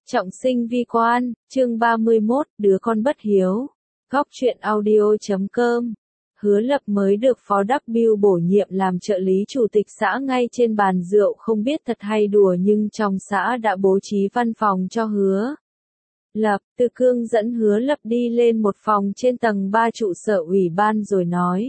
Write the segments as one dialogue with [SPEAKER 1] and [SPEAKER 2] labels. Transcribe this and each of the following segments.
[SPEAKER 1] Trọng sinh vi quan, chương 31, đứa con bất hiếu. Góc truyện audio.com. Hứa Lập mới được Phó Đắc Bưu bổ nhiệm làm trợ lý chủ tịch xã ngay trên bàn rượu, không biết thật hay đùa nhưng trong xã đã bố trí văn phòng cho Hứa Lập. Từ Cương dẫn Hứa Lập đi lên một phòng trên tầng 3 trụ sở ủy ban rồi nói: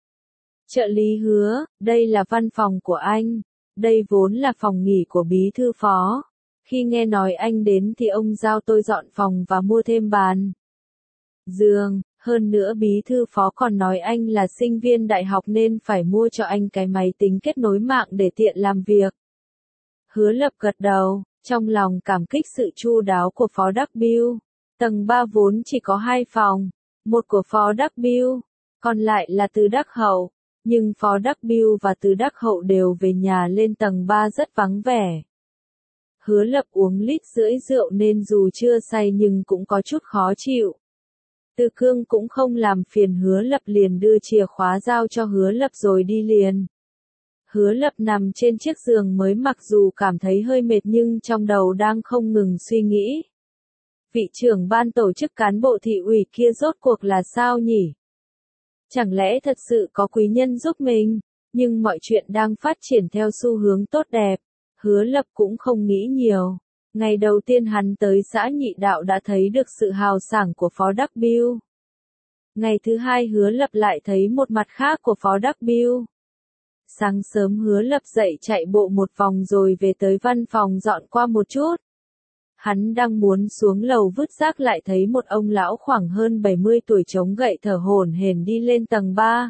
[SPEAKER 1] Trợ lý Hứa, đây là văn phòng của anh, đây vốn là phòng nghỉ của bí thư phó. Khi nghe nói anh đến thì ông giao tôi dọn phòng và mua thêm bàn, giường, hơn nữa bí thư phó còn nói anh là sinh viên đại học nên phải mua cho anh cái máy tính kết nối mạng để tiện làm việc. Hứa Lập gật đầu, trong lòng cảm kích sự chu đáo của Phó Đắc Bưu. Tầng 3 vốn chỉ có 2 phòng, một của Phó Đắc Bưu, còn lại là Từ Đắc Hậu, nhưng Phó Đắc Bưu và Từ Đắc Hậu đều về nhà lên tầng 3 rất vắng vẻ. Hứa Lập uống lít rưỡi rượu nên dù chưa say nhưng cũng có chút khó chịu. Từ Cương cũng không làm phiền Hứa Lập, liền đưa chìa khóa giao cho Hứa Lập rồi đi liền. Hứa Lập nằm trên chiếc giường mới mặc dù cảm thấy hơi mệt nhưng trong đầu đang không ngừng suy nghĩ. Vị trưởng ban tổ chức cán bộ thị ủy kia rốt cuộc là sao nhỉ? Chẳng lẽ thật sự có quý nhân giúp mình? Nhưng mọi chuyện đang phát triển theo xu hướng tốt đẹp. Hứa Lập cũng không nghĩ nhiều. Ngày đầu tiên hắn tới xã Nhị Đạo đã thấy được sự hào sảng của Phó Đắc Bưu. Ngày thứ hai Hứa Lập lại thấy một mặt khác của Phó Đắc Bưu. Sáng sớm Hứa Lập dậy chạy bộ một vòng rồi về tới văn phòng dọn qua một chút. Hắn đang muốn xuống lầu vứt rác lại thấy một ông lão khoảng hơn 70 tuổi chống gậy thở hổn hển đi lên tầng 3.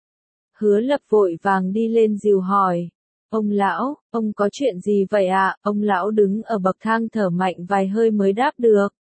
[SPEAKER 1] Hứa Lập vội vàng đi lên dìu hỏi: Ông lão, ông có chuyện gì vậy ạ? Ông lão đứng ở bậc thang thở mạnh vài hơi mới đáp được: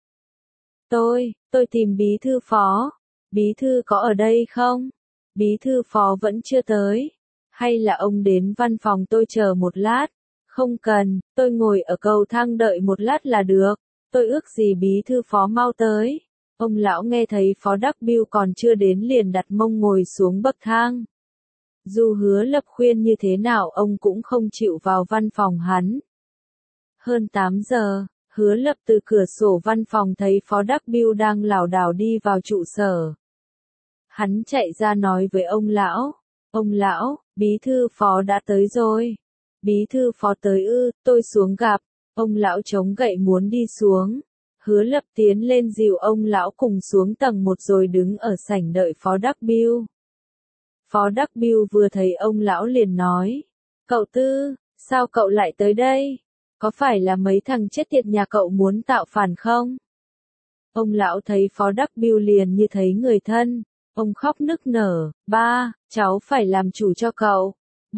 [SPEAKER 1] Tôi tìm bí thư phó. Bí thư có ở đây không? Bí thư phó vẫn chưa tới. Hay là ông đến văn phòng tôi chờ một lát? Không cần, tôi ngồi ở cầu thang đợi một lát là được. Tôi ước gì bí thư phó mau tới. Ông lão nghe thấy Phó Đắc Bưu còn chưa đến liền đặt mông ngồi xuống bậc thang. Dù Hứa Lập khuyên như thế nào ông cũng không chịu vào văn phòng hắn. Hơn 8 giờ, Hứa Lập từ cửa sổ văn phòng thấy Phó Đắc Bưu đang lảo đảo đi vào trụ sở. Hắn chạy ra nói với ông lão: Ông lão, bí thư phó đã tới rồi. Bí thư phó tới ư? Tôi xuống gặp. Ông lão chống gậy muốn đi xuống. Hứa Lập tiến lên dìu ông lão cùng xuống tầng 1 rồi đứng ở sảnh đợi Phó Đắc Bưu. Phó Đắc Bưu vừa thấy ông lão liền nói: Cậu Tư, sao cậu lại tới đây? Có phải là mấy thằng chết tiệt nhà cậu muốn tạo phản không? Ông lão thấy Phó Đắc Bưu liền như thấy người thân. Ông khóc nức nở: Ba, cháu phải làm chủ cho cậu.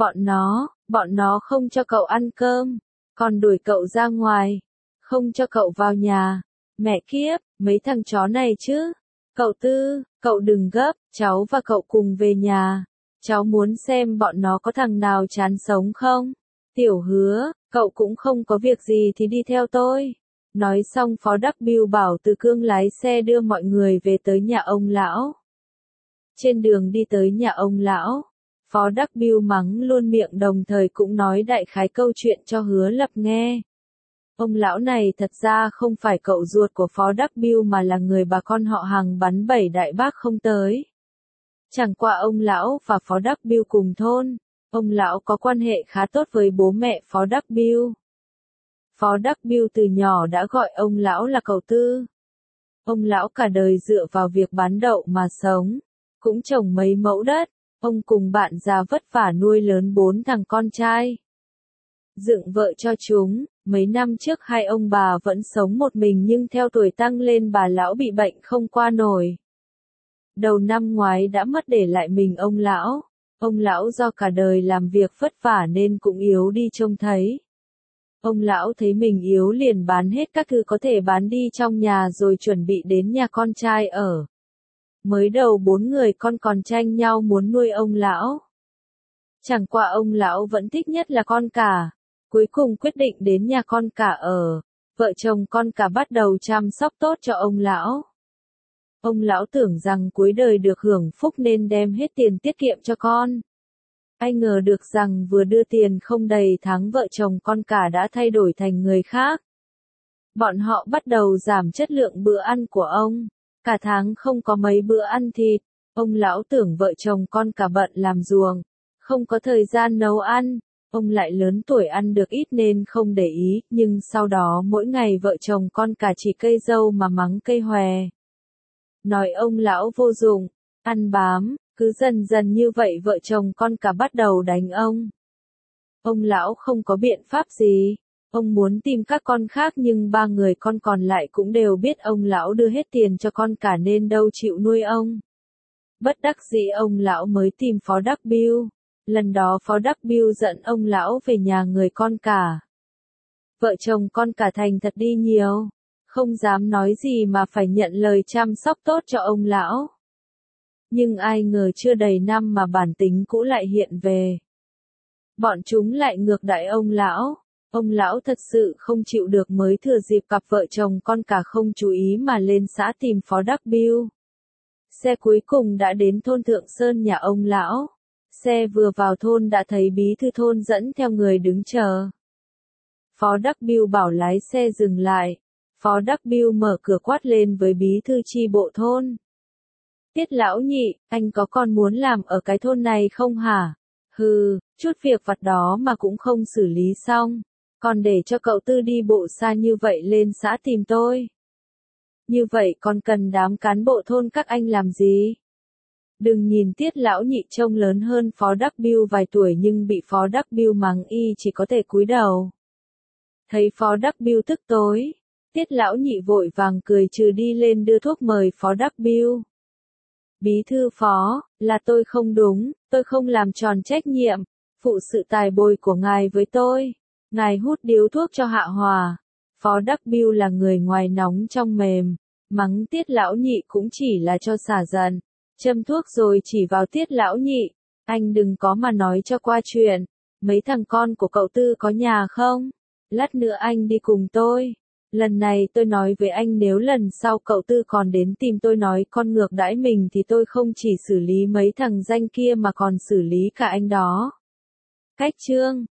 [SPEAKER 1] Bọn nó không cho cậu ăn cơm, còn đuổi cậu ra ngoài, không cho cậu vào nhà. Mẹ kiếp, mấy thằng chó này chứ. Cậu Tư, cậu đừng gấp, cháu và cậu cùng về nhà. Cháu muốn xem bọn nó có thằng nào chán sống không. Tiểu Hứa, cậu cũng không có việc gì thì đi theo tôi. Nói xong Phó Đắc Bưu bảo Từ Cương lái xe đưa mọi người về tới nhà ông lão. Trên đường đi tới nhà ông lão, Phó Đắc Bưu mắng luôn miệng đồng thời cũng nói đại khái câu chuyện cho Hứa Lập nghe. Ông lão này thật ra không phải cậu ruột của Phó Đắc Bưu mà là người bà con họ hàng bắn 7 đại bác không tới. Chẳng qua ông lão và Phó Đắc Bưu cùng thôn, ông lão có quan hệ khá tốt với bố mẹ Phó Đắc Bưu. Phó Đắc Bưu từ nhỏ đã gọi ông lão là cậu Tư. Ông lão cả đời dựa vào việc bán đậu mà sống, cũng trồng mấy mẫu đất. Ông cùng bạn già vất vả nuôi lớn 4 thằng con trai, dựng vợ cho chúng. Mấy năm trước hai ông bà vẫn sống một mình nhưng theo tuổi tăng lên bà lão bị bệnh không qua nổi. Đầu năm ngoái đã mất để lại mình ông lão. Ông lão do cả đời làm việc vất vả nên cũng yếu đi trông thấy. Ông lão thấy mình yếu liền bán hết các thứ có thể bán đi trong nhà rồi chuẩn bị đến nhà con trai ở. Mới đầu 4 người con còn tranh nhau muốn nuôi ông lão. Chẳng qua ông lão vẫn thích nhất là con cả. Cuối cùng quyết định đến nhà con cả ở. Vợ chồng con cả bắt đầu chăm sóc tốt cho ông lão. Ông lão tưởng rằng cuối đời được hưởng phúc nên đem hết tiền tiết kiệm cho con. Ai ngờ được rằng vừa đưa tiền không đầy tháng vợ chồng con cả đã thay đổi thành người khác. Bọn họ bắt đầu giảm chất lượng bữa ăn của ông. Cả tháng không có mấy bữa ăn thịt. Ông lão tưởng vợ chồng con cả bận làm ruộng, không có thời gian nấu ăn. Ông lại lớn tuổi ăn được ít nên không để ý, nhưng sau đó mỗi ngày vợ chồng con cả chỉ cây dâu mà mắng cây hòe. Nói ông lão vô dụng, ăn bám, cứ dần dần như vậy vợ chồng con cả bắt đầu đánh ông. Ông lão không có biện pháp gì. Ông muốn tìm các con khác nhưng ba người con còn lại cũng đều biết ông lão đưa hết tiền cho con cả nên đâu chịu nuôi ông. Bất đắc dĩ ông lão mới tìm Phó Đắc Biêu. Lần đó Phó Đắc Biêu giận ông lão về nhà người con cả. Vợ chồng con cả thành thật đi nhiều. Không dám nói gì mà phải nhận lời chăm sóc tốt cho ông lão. Nhưng ai ngờ chưa đầy năm mà bản tính cũ lại hiện về. Bọn chúng lại ngược đãi ông lão. Ông lão thật sự không chịu được mới thừa dịp cặp vợ chồng con cả không chú ý mà lên xã tìm Phó Đắc Biêu. Xe cuối cùng đã đến thôn Thượng Sơn nhà ông lão. Xe vừa vào thôn đã thấy bí thư thôn dẫn theo người đứng chờ. Phó Đắc Biêu bảo lái xe dừng lại. Phó Đắc Biêu mở cửa quát lên với bí thư chi bộ thôn. Tiết lão nhị, anh có còn muốn làm ở cái thôn này không hả? Hừ, chút việc vặt đó mà cũng không xử lý xong. Còn để cho cậu Tư đi bộ xa như vậy lên xã tìm tôi. Như vậy còn cần đám cán bộ thôn các anh làm gì? Đừng nhìn Tiết lão nhị trông lớn hơn Phó Đắc Biêu vài tuổi nhưng bị Phó Đắc Biêu mắng y chỉ có thể cúi đầu. Thấy Phó Đắc Biêu tức tối, Tiết lão nhị vội vàng cười trừ đi lên đưa thuốc mời Phó Đắc Biêu. Bí thư Phó, là tôi không đúng, tôi không làm tròn trách nhiệm, phụ sự tài bồi của ngài với tôi. Ngài hút điếu thuốc cho hạ hòa. Phó Đắc Biêu là người ngoài nóng trong mềm, mắng Tiết lão nhị cũng chỉ là cho xả giận. Châm thuốc rồi chỉ vào Tiết lão nhị, anh đừng có mà nói cho qua chuyện. Mấy thằng con của cậu Tư có nhà không? Lát nữa anh đi cùng tôi. Lần này tôi nói với anh nếu lần sau cậu Tư còn đến tìm tôi nói con ngược đãi mình thì tôi không chỉ xử lý mấy thằng danh kia mà còn xử lý cả anh đó. Cách chương